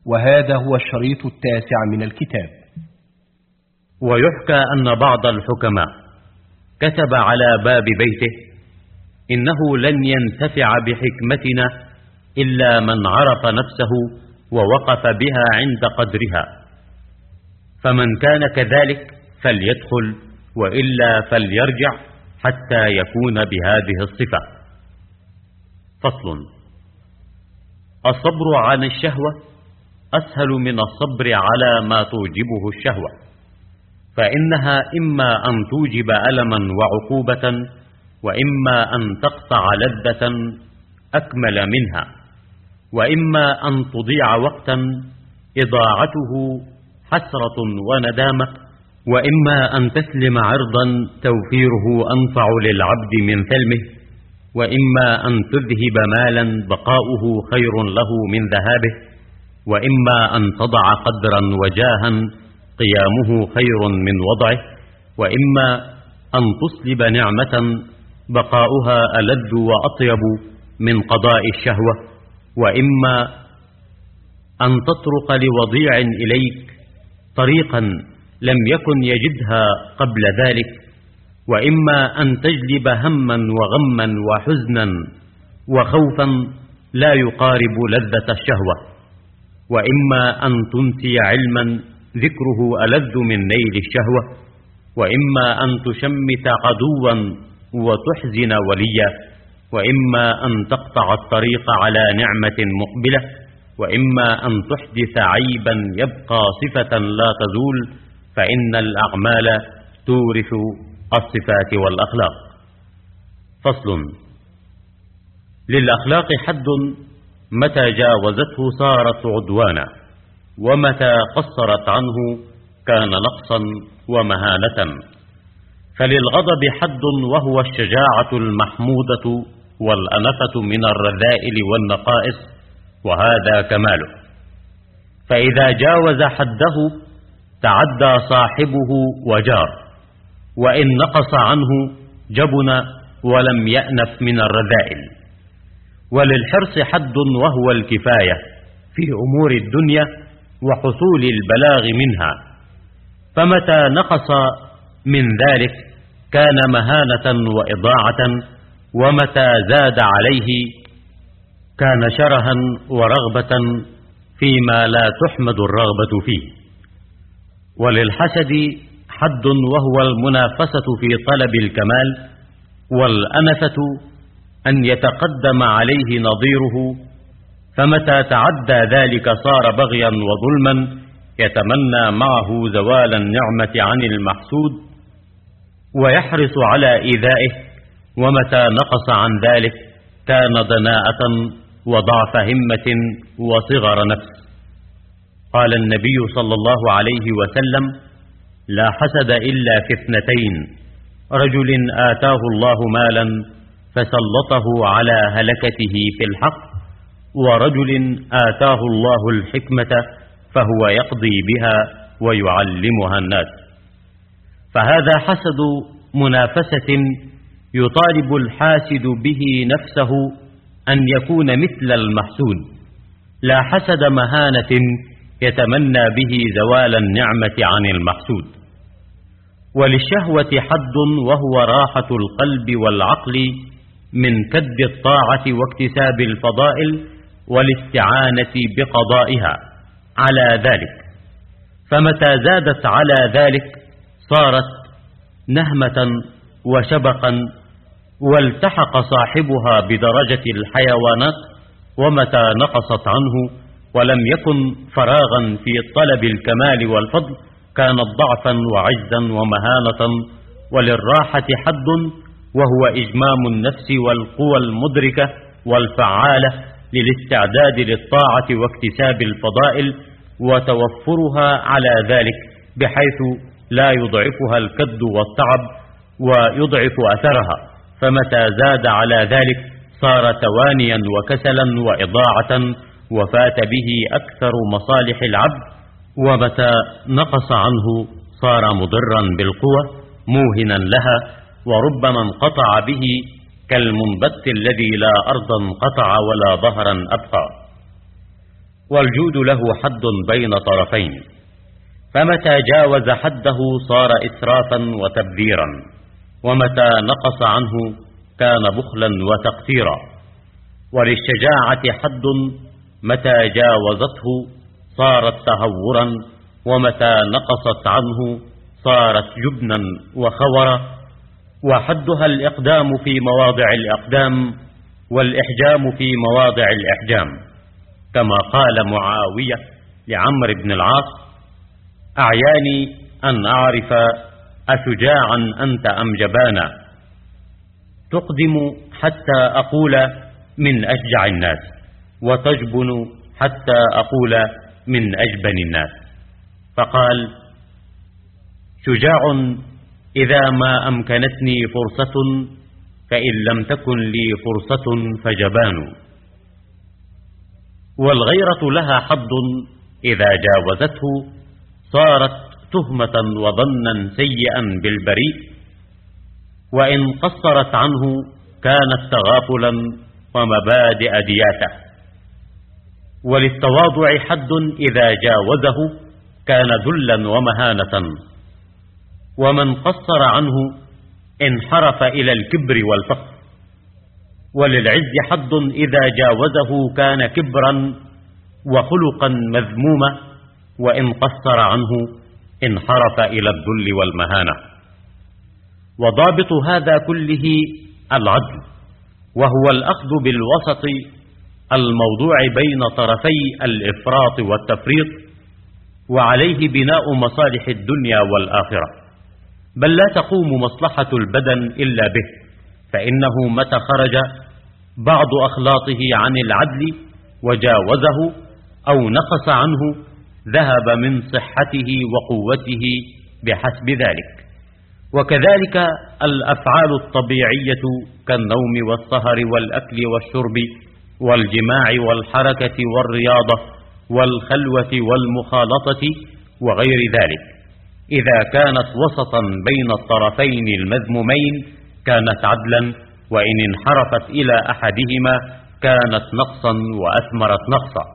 وهذا هو الشريط 9 من الكتاب. ويحكى أن بعض الحكماء كتب على باب بيته: إنه لن ينتفع بحكمتنا إلا من عرف نفسه ووقف بها عند قدرها، فمن كان كذلك فليدخل، وإلا فليرجع حتى يكون بهذه الصفة. فصل: الصبر عن الشهوة أسهل من الصبر على ما توجبه الشهوة، فإنها إما أن توجب ألما وعقوبة، وإما أن تقطع لذة أكمل منها، وإما أن تضيع وقتا إضاعته حسرة وندامة، وإما أن تسلم عرضا توفيره أنفع للعبد من ثلمه، وإما أن تذهب مالا بقاؤه خير له من ذهابه، وإما أن تضع قدرا وجاها قيامه خير من وضعه، وإما أن تصلب نعمة بقاؤها ألذ وأطيب من قضاء الشهوة، وإما أن تطرق لوضيع إليك طريقا لم يكن يجدها قبل ذلك، وإما أن تجلب هما وغما وحزنا وخوفا لا يقارب لذة الشهوة، وإما أن تنسي علما ذكره ألذ من نيل الشهوة، وإما أن تشمت عدوا وتحزن وليا، وإما أن تقطع الطريق على نعمة مقبلة، وإما أن تحدث عيبا يبقى صفة لا تزول، فإن الأعمال تورث الصفات والأخلاق. فصل: للأخلاق حد متى جاوزته صارت عدوانا، ومتى قصرت عنه كان نقصا ومهانة. فللغضب حد وهو الشجاعة المحمودة والأنفة من الرذائل والنقائص، وهذا كماله، فإذا جاوز حده تعدى صاحبه وجار، وإن نقص عنه جبن ولم يأنف من الرذائل. وللحرص حد وهو الكفاية في أمور الدنيا وحصول البلاغ منها، فمتى نقص من ذلك كان مهانة وإضاعة، ومتى زاد عليه كان شرها ورغبة فيما لا تحمد الرغبة فيه. وللحسد حد وهو المنافسة في طلب الكمال، والأنفة أن يتقدم عليه نظيره، فمتى تعدى ذلك صار بغيا وظلما يتمنى معه زوال النعمة عن المحسود ويحرص على إيذائه، ومتى نقص عن ذلك كان دناءة وضعف همة وصغر نفس. قال النبي صلى الله عليه وسلم: لا حسد إلا في اثنتين: رجل آتاه الله مالا فسلطه على هلكته في الحق، ورجل آتاه الله الحكمة فهو يقضي بها ويعلمها الناس. فهذا حسد منافسة يطالب الحاسد به نفسه أن يكون مثل المحسود، لا حسد مهانة يتمنى به زوال النعمة عن المحسود. وللشهوة حد وهو راحة القلب والعقل من كد الطاعة واكتساب الفضائل والاستعانة بقضائها على ذلك، فمتى زادت على ذلك صارت نهمة وشبقا، والتحق صاحبها بدرجة الحيوانات، ومتى نقصت عنه ولم يكن فراغا في طلب الكمال والفضل كانت ضعفا وعجزا ومهانة. وللراحة حد وهو إجمام النفس والقوى المدركة والفعالة للاستعداد للطاعة واكتساب الفضائل، وتوفرها على ذلك بحيث لا يضعفها الكد والتعب ويضعف أثرها، فمتى زاد على ذلك صار توانيا وكسلا وإضاعة، وفات به أكثر مصالح العبد، ومتى نقص عنه صار مضرا بالقوة موهنا لها، وربما انقطع به كالمنبت الذي لا أرضا قطع ولا ظهرا أبقى. والجود له حد بين طرفين، فمتى جاوز حده صار إسرافا وتبذيرا، ومتى نقص عنه كان بخلا وتقتيرا. وللشجاعة حد، متى جاوزته صارت تهورا، ومتى نقصت عنه صارت جبنا وخورا. وحدها الإقدام في مواضع الأقدام، والإحجام في مواضع الإحجام، كما قال معاوية لعمرو بن العاص: أعياني أن أعرف أشجاعا أنت أم جبانا، تقدم حتى أقول من أشجع الناس، وتجبن حتى أقول من أجبن الناس. فقال: شجاع إذا ما أمكنتني فرصة، فإن لم تكن لي فرصة فجبان. والغيرة لها حد، إذا جاوزته صارت تهمة وظنا سيئا بالبريء، وإن قصرت عنه كانت تغافلا ومبادئ دياته. وللتواضع حد، إذا جاوزه كان ذلا ومهانة، ومن قصر عنه انحرف إلى الكبر والفخر. وللعز حد، إذا جاوزه كان كبرا وخلقا مذموما، وإن قصر عنه انحرف إلى الذل والمهانة. وضابط هذا كله العدل، وهو الأخذ بالوسط الموضوع بين طرفي الإفراط والتفريط، وعليه بناء مصالح الدنيا والآخرة. بل لا تقوم مصلحة البدن إلا به، فإنه متى خرج بعض أخلاطه عن العدل وجاوزه أو نقص عنه ذهب من صحته وقوته بحسب ذلك. وكذلك الأفعال الطبيعية كالنوم والسهر والأكل والشرب والجماع والحركة والرياضة والخلوة والمخالطة وغير ذلك، إذا كانت وسطا بين الطرفين المذمومين كانت عدلا، وإن انحرفت إلى أحدهما كانت نقصا وأثمرت نقصا.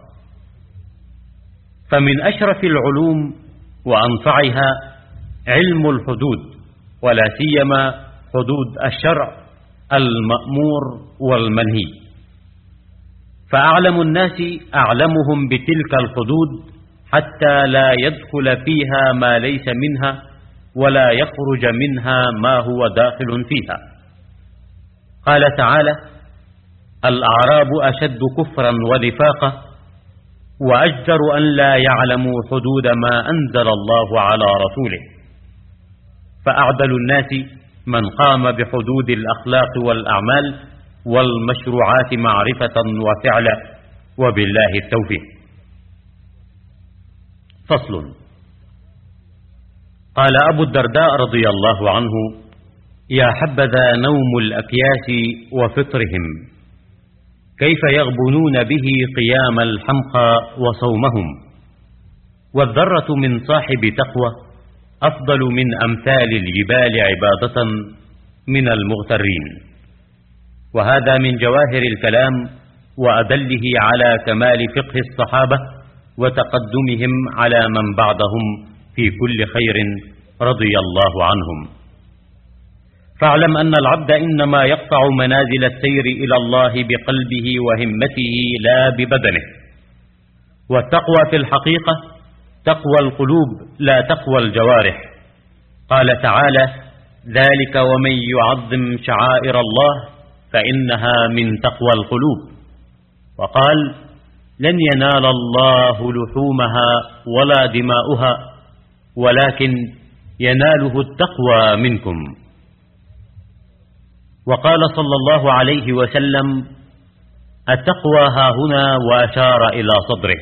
فمن أشرف العلوم وأنفعها علم الحدود، ولا سيما حدود الشرع المأمور والمنهي. فأعلم الناس أعلمهم بتلك الحدود، حتى لا يدخل فيها ما ليس منها، ولا يخرج منها ما هو داخل فيها. قال تعالى: الأعراب أشد كفرا ونفاقا، وأجدر أن لا يعلموا حدود ما أنزل الله على رسوله. فأعدل الناس من قام بحدود الأخلاق والأعمال والمشروعات معرفة وفعلا، وبالله التوفيق. فصل. قال أبو الدرداء رضي الله عنه: يا حبذا نوم الأكياس وفطرهم، كيف يغبنون به قيام الحمقى وصومهم. والذرة من صاحب تقوى أفضل من أمثال الجبال عبادة من المغترين. وهذا من جواهر الكلام وأدله على كمال فقه الصحابة وتقدمهم على من بعدهم في كل خير رضي الله عنهم. فاعلم أن العبد إنما يقطع منازل السير إلى الله بقلبه وهمته لا ببدنه. والتقوى في الحقيقة تقوى القلوب لا تقوى الجوارح. قال تعالى: ذلك ومن يعظم شعائر الله فإنها من تقوى القلوب. وقال: لن ينال الله لحومها ولا دماؤها ولكن يناله التقوى منكم. وقال صلى الله عليه وسلم: التقوى هاهنا، وأشار إلى صدره.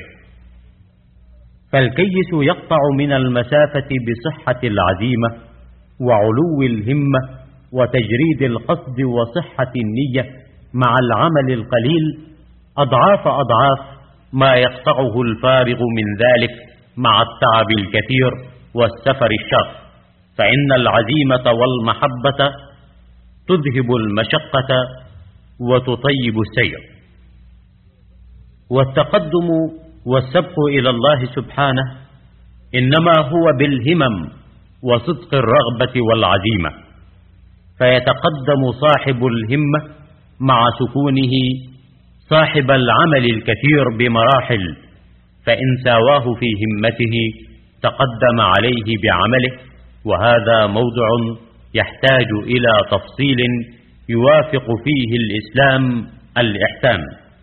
فالكيس يقطع من المسافة بصحة العزيمة وعلو الهمة وتجريد القصد وصحة النية مع العمل القليل أضعاف أضعاف ما يقطعه الفارغ من ذلك مع التعب الكثير والسفر الشاق. فإن العزيمة والمحبة تذهب المشقة وتطيب السير. والتقدم والسبق إلى الله سبحانه إنما هو بالهمم وصدق الرغبة والعزيمة، فيتقدم صاحب الهمة مع سكونه صاحب العمل الكثير بمراحل، فإن ساواه في همته تقدم عليه بعمله، وهذا موضع يحتاج إلى تفصيل يوافق فيه الإسلام الإحسان.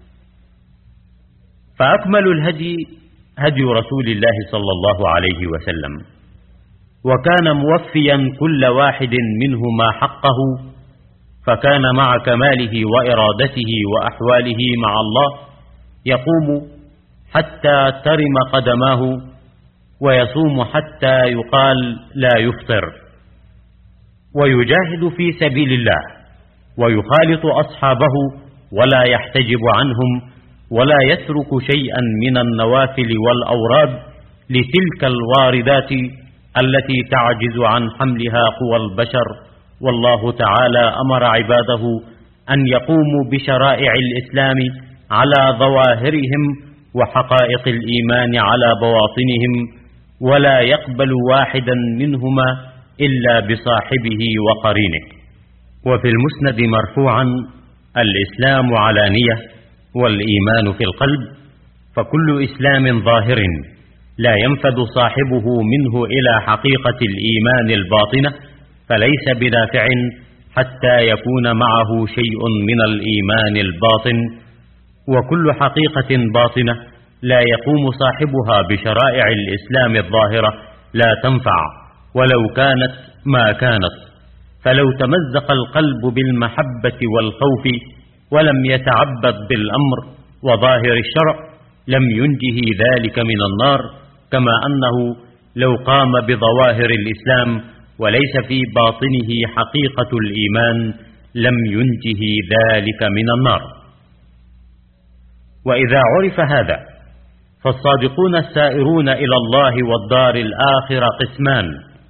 فأكمل الهدي هدي رسول الله صلى الله عليه وسلم، وكان موفيا كل واحد منهما حقه، فكان مع كماله وإرادته وأحواله مع الله يقوم حتى ترم قدماه، ويصوم حتى يقال لا يفطر، ويجاهد في سبيل الله، ويخالط أصحابه ولا يحتجب عنهم، ولا يترك شيئا من النوافل والأوراد لتلك الواردات التي تعجز عن حملها قوى البشر. والله تعالى أمر عباده أن يقوموا بشرائع الإسلام على ظواهرهم وحقائق الإيمان على بواطنهم، ولا يقبل واحدا منهما إلا بصاحبه وقرينه. وفي المسند مرفوعا: الإسلام علانية والإيمان في القلب، فكل إسلام ظاهر لا ينفذ صاحبه منه إلى حقيقة الإيمان الباطنة فليس بدافع حتى يكون معه شيء من الإيمان الباطن، وكل حقيقة باطنة لا يقوم صاحبها بشرائع الإسلام الظاهرة لا تنفع ولو كانت ما كانت. فلو تمزق القلب بالمحبة والخوف ولم يتعبد بالأمر وظاهر الشرع لم ينجه ذلك من النار، كما أنه لو قام بظواهر الإسلام وليس في باطنه حقيقة الإيمان لم ينجه ذلك من النار. وإذا عرف هذا فالصادقون السائرون إلى الله والدار الآخرة قسمان: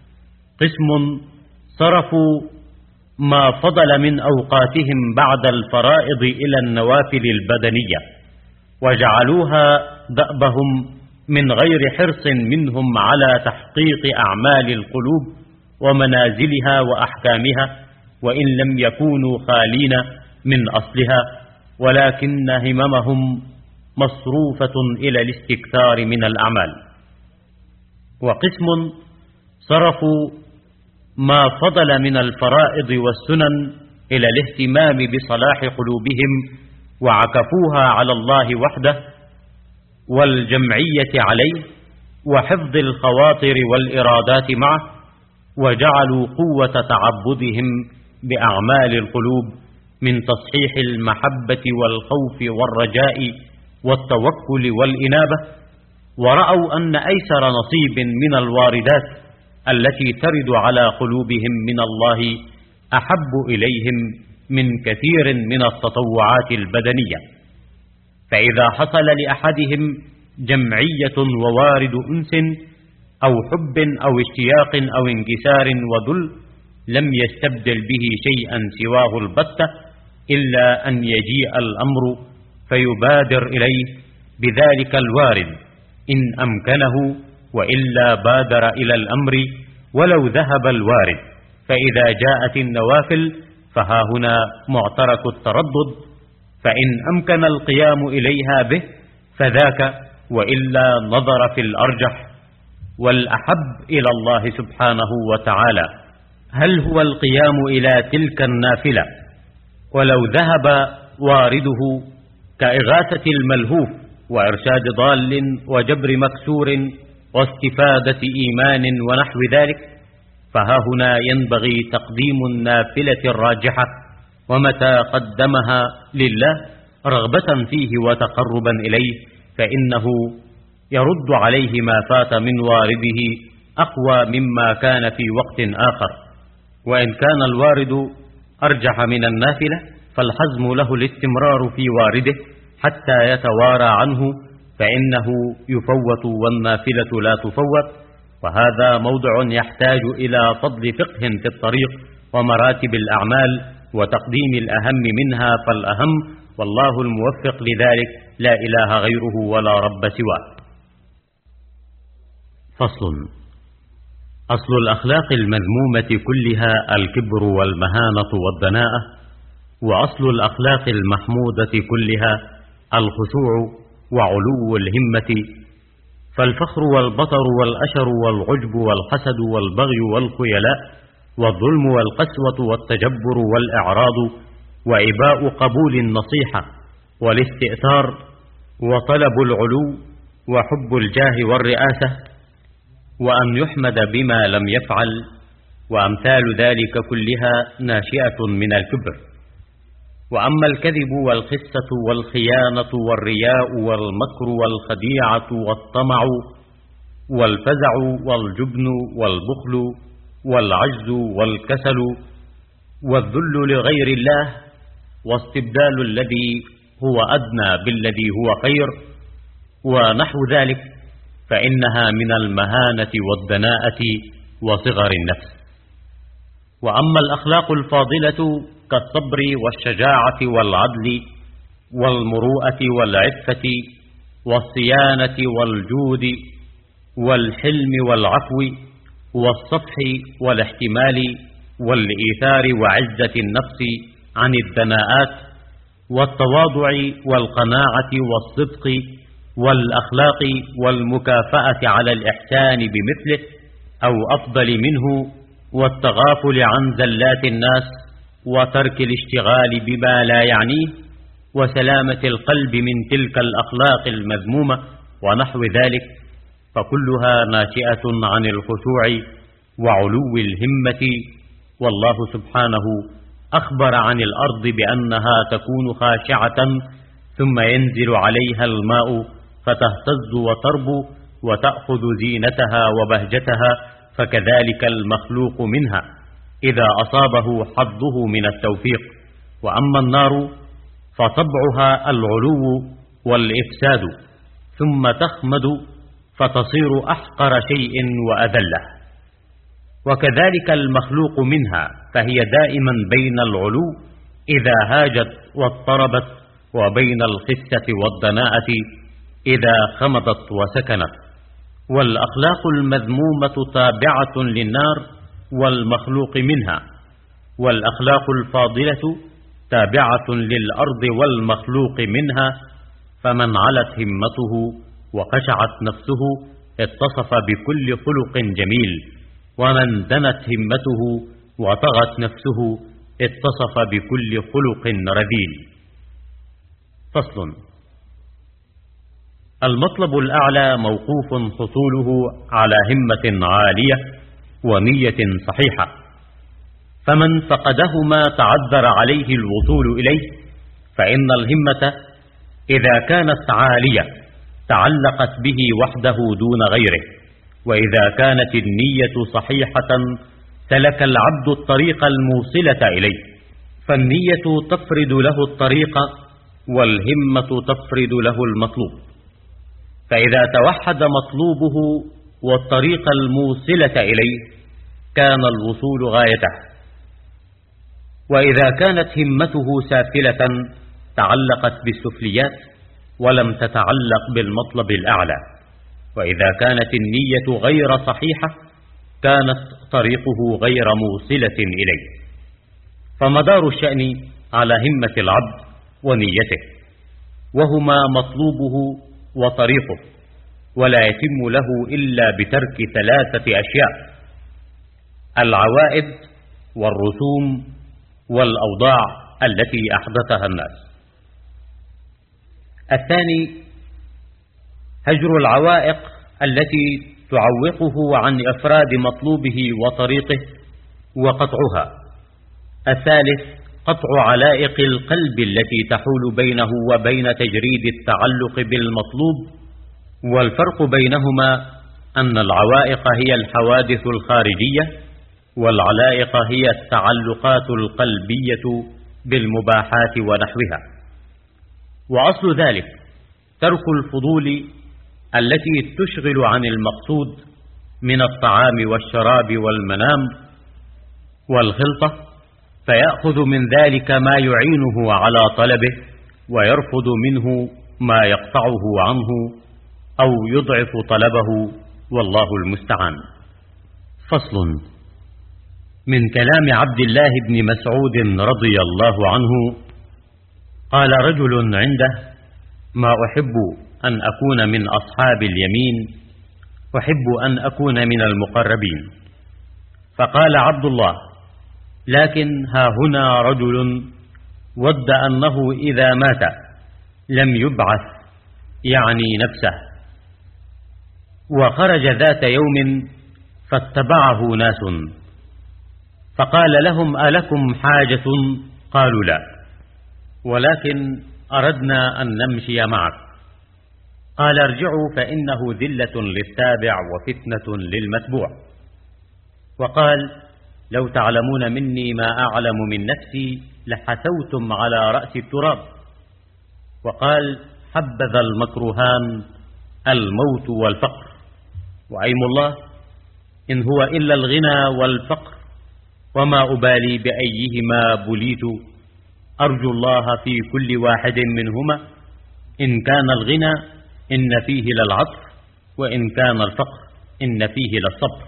قسم صرفوا ما فضل من أوقاتهم بعد الفرائض إلى النوافل البدنية، وجعلوها دأبهم من غير حرص منهم على تحقيق أعمال القلوب ومنازلها وأحكامها، وإن لم يكونوا خالين من أصلها، ولكن هممهم مصروفة إلى الاستكثار من الأعمال. وقسم صرفوا ما فضل من الفرائض والسنن إلى الاهتمام بصلاح قلوبهم وعكفوها على الله وحده والجمعية عليه وحفظ الخواطر والإرادات معه، وجعلوا قوة تعبدهم بأعمال القلوب من تصحيح المحبة والخوف والرجاء والتوكل والإنابة، ورأوا أن أيسر نصيب من الواردات التي ترد على قلوبهم من الله أحب إليهم من كثير من التطوعات البدنية. فإذا حصل لأحدهم جمعية ووارد أنس أو حب أو اشتياق أو انكسار وذل لم يستبدل به شيئا سواه البتة، إلا أن يجيء الأمر فيبادر إليه بذلك الوارد إن أمكنه، وإلا بادر إلى الأمر ولو ذهب الوارد. فإذا جاءت النوافل فها هنا معترك التردد، فإن أمكن القيام إليها به فذاك، وإلا نظر في الأرجح والأحب إلى الله سبحانه وتعالى: هل هو القيام إلى تلك النافلة ولو ذهب وارده كإغاثة الملهوف وإرشاد ضال وجبر مكسور واستفادة إيمان ونحو ذلك؟ فها هنا ينبغي تقديم النافلة الراجحة، ومتى قدمها لله رغبة فيه وتقربا إليه فإنه يرد عليه ما فات من وارده أقوى مما كان في وقت آخر. وإن كان الوارد أرجح من النافلة فالحزم له الاستمرار في وارده حتى يتوارى عنه، فإنه يفوت والنافلة لا تفوت. وهذا موضع يحتاج إلى فضل فقه في الطريق ومراتب الأعمال وتقديم الأهم منها فالأهم، والله الموفق لذلك، لا إله غيره ولا رب سواه. فصل. أصل الأخلاق المذمومة كلها الكبر والمهانة والدناءة، وأصل الأخلاق المحمودة كلها الخشوع وعلو الهمة. فالفخر والبطر والأشر والعجب والحسد والبغي والخيلاء والظلم والقسوة والتجبر والإعراض وإباء قبول النصيحة والاستئثار وطلب العلو وحب الجاه والرئاسة وأن يحمد بما لم يفعل وأمثال ذلك كلها ناشئة من الكبر. وأما الكذب والخسة والخيانة والرياء والمكر والخديعة والطمع والفزع والجبن والبخل والعجز والكسل والذل لغير الله واستبدال الذي هو أدنى بالذي هو خير ونحو ذلك، فإنها من المهانة والدناءة وصغر النفس. وأما الأخلاق الفاضلة كالصبر والشجاعة والعدل والمروءة والعفة والصيانة والجود والحلم والعفو والصفح والاحتمال والإيثار وعزة النفس عن الدناءات والتواضع والقناعة والصدق والأخلاق والمكافأة على الإحسان بمثله أو أفضل منه والتغافل عن زلات الناس وترك الاشتغال بما لا يعنيه وسلامة القلب من تلك الأخلاق المذمومة ونحو ذلك، فكلها ناشئة عن الخشوع وعلو الهمة. والله سبحانه أخبر عن الأرض بأنها تكون خاشعة ثم ينزل عليها الماء فتهتز وتربو وتأخذ زينتها وبهجتها، فكذلك المخلوق منها إذا أصابه حظه من التوفيق. وأما النار فطبعها العلو والإفساد، ثم تخمد فتصير أحقر شيء وأذله. وكذلك المخلوق منها، فهي دائما بين العلو إذا هاجت واضطربت وبين الخسة والدناءة إذا خمدت وسكنت. والأخلاق المذمومة تابعة للنار والمخلوق منها، والأخلاق الفاضلة تابعة للأرض والمخلوق منها. فمن علت همته وخشعت نفسه اتصف بكل خلق جميل، ومن دنت همته وطغت نفسه اتصف بكل خلق رذيل. فصل. المطلب الأعلى موقوف حصوله على همة عالية ونية صحيحة، فمن فقدهما تعذر عليه الوصول إليه، فإن الهمة إذا كانت عالية تعلقت به وحده دون غيره، وإذا كانت النية صحيحة سلك العبد الطريق الموصلة إليه. فالنية تفرد له الطريق والهمة تفرد له المطلوب، فإذا توحد مطلوبه والطريق الموصلة إليه كان الوصول غايته. وإذا كانت همته سافلة تعلقت بالسفليات ولم تتعلق بالمطلب الأعلى. وإذا كانت النية غير صحيحة كانت طريقه غير موصلة إليه. فمدار الشأن على همة العبد ونيته، وهما مطلوبه وطريقه، ولا يتم له إلا بترك ثلاثة أشياء: العوائد والرسوم والأوضاع التي أحدثها الناس. الثاني هجر العوائق التي تعوقه عن إفراد مطلوبه وطريقه وقطعها. الثالث قطع علائق القلب التي تحول بينه وبين تجريد التعلق بالمطلوب. والفرق بينهما أن العوائق هي الحوادث الخارجية، والعلائق هي التعلقات القلبية بالمباحات ونحوها. وأصل ذلك ترك الفضول التي تشغل عن المقصود من الطعام والشراب والمنام والخلطة، فيأخذ من ذلك ما يعينه على طلبه ويرفض منه ما يقطعه عنه أو يضعف طلبه، والله المستعان. فصل. من كلام عبد الله بن مسعود رضي الله عنه قال رجل عنده: ما أحب أن أكون من أصحاب اليمين، أحب أن أكون من المقربين. فقال عبد الله: لكن ها هنا رجل ود أنه إذا مات لم يبعث، يعني نفسه. وخرج ذات يوم فاتبعه ناس، فقال لهم: ألكم حاجة؟ قالوا: لا، ولكن أردنا أن نمشي معك. قال: ارجعوا فإنه ذلة للتابع وفتنة للمتبوع. وقال: لو تعلمون مني ما أعلم من نفسي لحثوتم على رأس التراب. وقال: حبذا المكروهان الموت والفقر، وأيم الله إن هو إلا الغنى والفقر، وما أبالي بأيهما بليت، أرجو الله في كل واحد منهما، إن كان الغنى إن فيه للعطف، وإن كان الفقر إن فيه للصبر.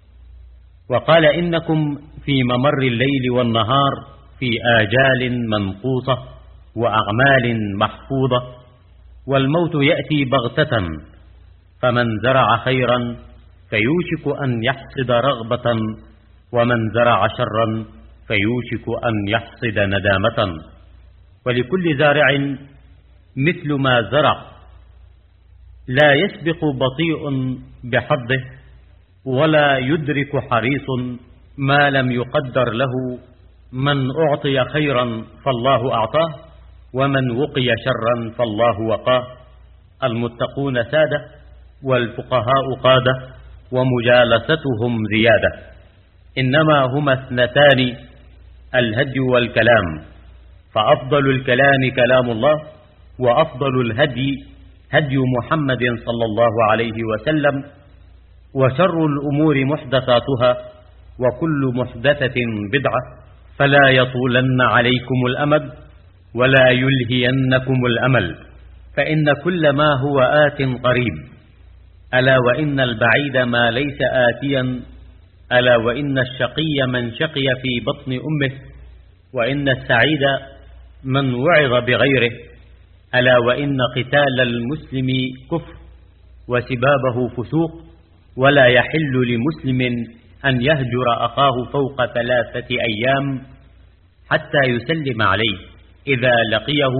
وقال: إنكم في ممر الليل والنهار في آجال منقوصة وأعمال محفوظة، والموت يأتي بغتة، فمن زرع خيرا فيوشك أن يحصد رغبة، ومن زرع شرا فيوشك أن يحصد ندامة. ولكل زارع مثل ما زرع، لا يسبق بطيء بحظه، ولا يدرك حريص ما لم يقدر له. من أعطي خيرا فالله أعطاه، ومن وقي شرا فالله وقاه. المتقون سادة، والفقهاء قادة، ومجالستهم زيادة. إنما هما اثنتان: الهدي والكلام، فأفضل الكلام كلام الله، وأفضل الهدي هدي محمد صلى الله عليه وسلم. وشر الأمور محدثاتها، وكل محدثة بدعة. فلا يطولن عليكم الأمد، ولا يلهينكم الأمل، فإن كل ما هو آت قريب. ألا وإن البعيد ما ليس آتيا، ألا وإن الشقي من شقي في بطن أمه، وإن السعيد من وعظ بغيره. ألا وإن قتال المسلم كفر، وسبابه فسوق، ولا يحل لمسلم أن يهجر أخاه فوق 3 أيام، حتى يسلم عليه إذا لقيه،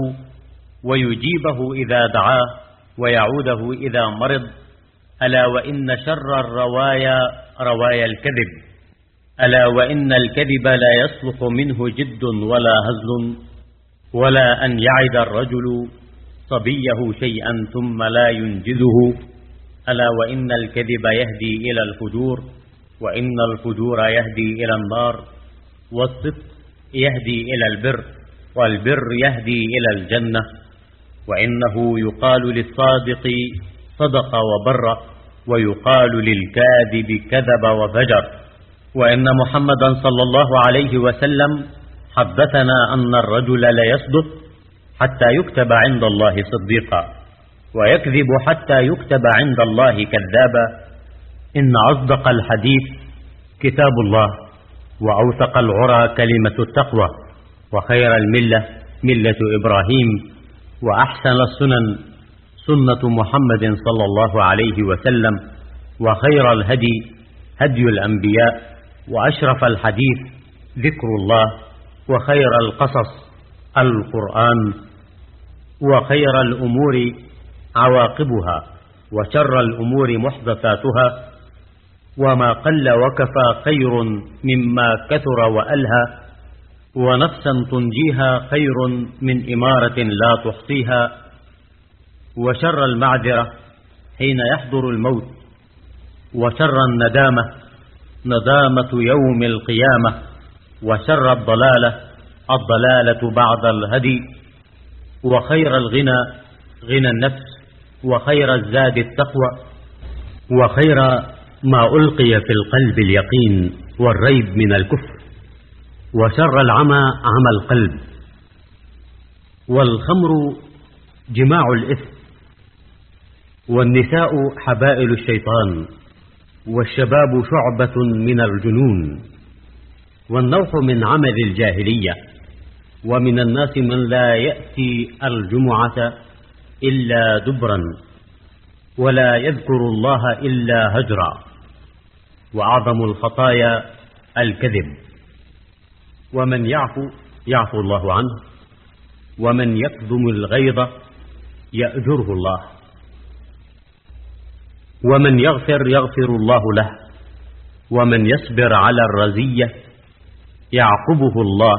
ويجيبه إذا دعاه، ويعوده إذا مرض. ألا وإن شر الروايا روايا الكذب. ألا وإن الكذب لا يصلح منه جد ولا هزل، ولا أن يعد الرجل صبيه شيئا ثم لا ينجزه. ألا وإن الكذب يهدي إلى الفجور، وإن الفجور يهدي إلى النار، والصدق يهدي إلى البر، والبر يهدي إلى الجنة. وإنه يقال للصادق صدق وبر، ويقال للكاذب كذب وفجر. وإن محمدا صلى الله عليه وسلم حدثنا أن الرجل ليصدق حتى يكتب عند الله صديقا، ويكذب حتى يكتب عند الله كذابا. إن أصدق الحديث كتاب الله، وأوثق العرى كلمة التقوى، وخير الملة ملة إبراهيم، وأحسن السنن سنة محمد صلى الله عليه وسلم، وخير الهدي هدي الأنبياء، وأشرف الحديث ذكر الله، وخير القصص القرآن، وخير الأمور عواقبها، وشر الأمور محدثاتها، وما قل وكفى خير مما كثر وألهى، ونفسا تنجيها خير من إمارة لا تحصيها. وشر المعذرة حين يحضر الموت، وشر الندامة ندامة يوم القيامة، وشر الضلالة بعد الهدي. وخير الغنى غنى النفس، وخير الزاد التقوى، وخير ما ألقي في القلب اليقين والريب من الكفر، وشر العمى عمى القلب، والخمر جماع الإثم، والنساء حبائل الشيطان، والشباب شعبة من الجنون، والنوح من عمل الجاهلية. ومن الناس من لا يأتي الجمعة إلا دبرا، ولا يذكر الله إلا هجرا. وأعظم الخطايا الكذب. ومن يعفو الله عنه، ومن يكظم الغيظ يأجره الله، ومن يغفر الله له، ومن يصبر على الرزية يعقبه الله.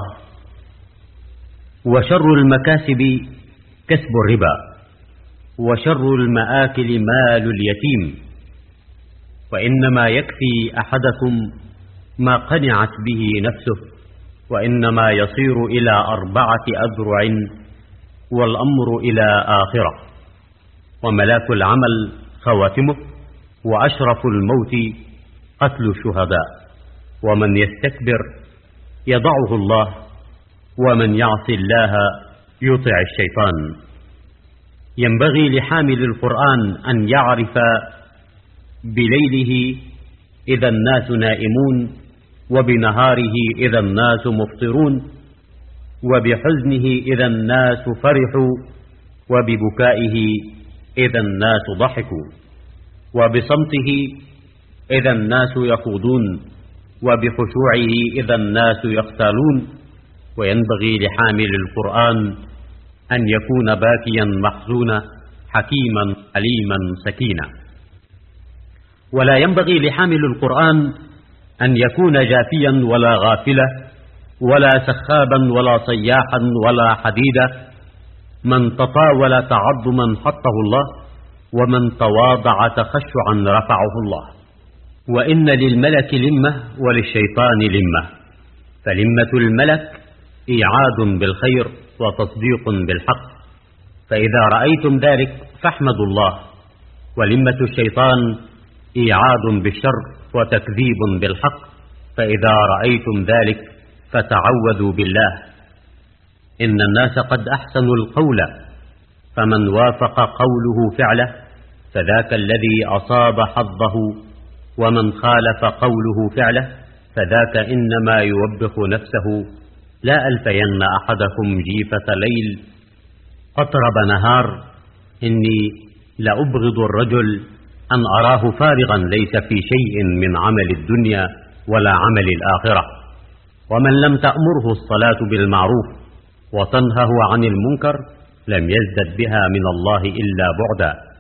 وشر المكاسب كسب الربا، وشر المآكل مال اليتيم. وإنما يكفي أحدكم ما قنعت به نفسه، وإنما يصير إلى 4 أذرع، والأمر إلى آخرة. وملاك العمل خواتمه، وأشرف الموت قتل الشهداء. ومن يستكبر يضعه الله، ومن يعص الله يطع الشيطان. ينبغي لحامل القرآن أن يعرف بليله إذا الناس نائمون، وبنهاره إذا الناس مفطرون، وبحزنه إذا الناس فرحوا، وببكائه إذا الناس ضحكوا، وبصمته إذا الناس يخوضون، وبخشوعه إذا الناس يختالون. وينبغي لحامل القرآن أن يكون باكيا محزونا، حكيما عليما سكينا. ولا ينبغي لحامل القرآن أن يكون جافيا ولا غافلة، ولا سخابا ولا صياحا ولا حديدا. من تطاول تعظما حطه الله، ومن تواضع تخشعا رفعه الله. وإن للملك لمة، وللشيطان لمة. فلمة الملك إيعاد بالخير وتصديق بالحق، فإذا رأيتم ذلك فاحمدوا الله. ولمة الشيطان إيعاد بالشر وتكذيب بالحق، فإذا رأيتم ذلك فتعوذوا بالله. إن الناس قد أحسنوا القول، فمن وافق قوله فعله فذاك الذي أصاب حظه، ومن خالف قوله فعله فذاك إنما يوبخ نفسه. لا ألفين أحدكم جيفة ليل أطرب نهار، إني لأبغض الرجل أن أراه فارغا ليس في شيء من عمل الدنيا ولا عمل الآخرة. ومن لم تأمره الصلاة بالمعروف وتنهه عن المنكر لم يزدد بها من الله إلا بعدا.